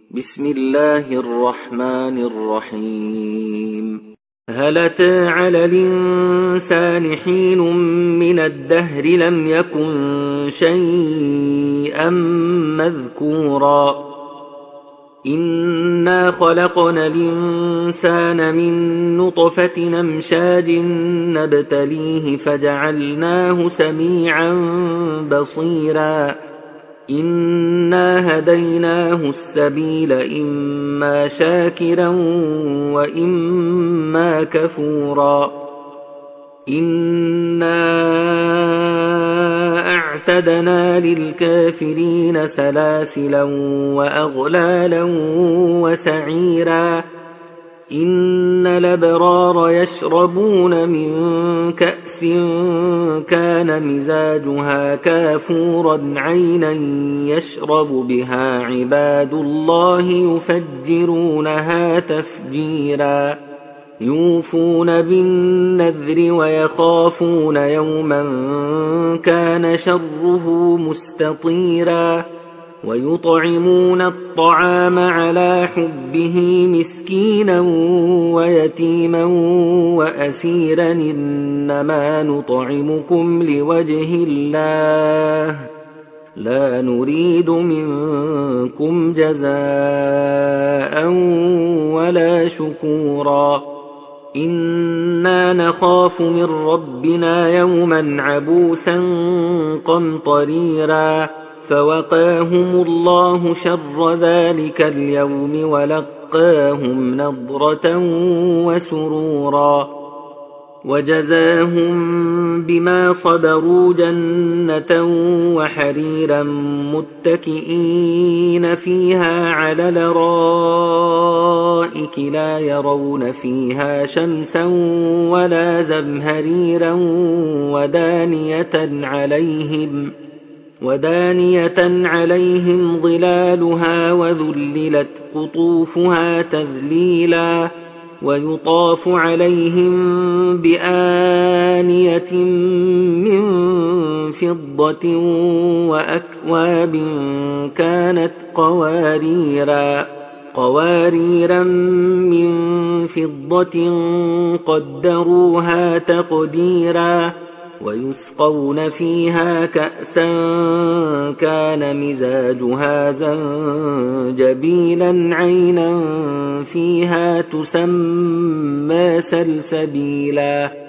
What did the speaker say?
بسم الله الرحمن الرحيم. هل أتى على الإنسان حين من الدهر لم يكن شيئا مذكورا إنا خلقنا الإنسان من نطفة أمشاج نبتليه فجعلناه سميعا بصيرا إنا هديناه السبيل إما شاكرا وإما كفورا إنا أعتدنا للكافرين سلاسلا وأغلالا وسعيرا إن الأبرار يشربون من كأس كان مزاجها كافورا عينا يشرب بها عباد الله يفجرونها تفجيرا يوفون بالنذر ويخافون يوما كان شره مستطيرا ويطعمون الطعام على حبه مسكينا ويتيما وأسيرا إنما نطعمكم لوجه الله لا نريد منكم جزاء ولا شكورا إنا نخاف من ربنا يوما عبوسا قمطريرا فوقاهم الله شر ذلك اليوم ولقاهم نضرة وسرورا وجزاهم بما صبروا جنة وحريرا متكئين فيها على الأرائك لا يرون فيها شمسا ولا زمهريرا ودانية عليهم ظلالها وذللت قطوفها تذليلا ويطاف عليهم بآنية من فضة وأكواب كانت قواريرا من فضة قدروها تقديرا ويسقون فيها كأسا كان مزاجها زنجبيلا عينا فيها تسمى سلسبيلا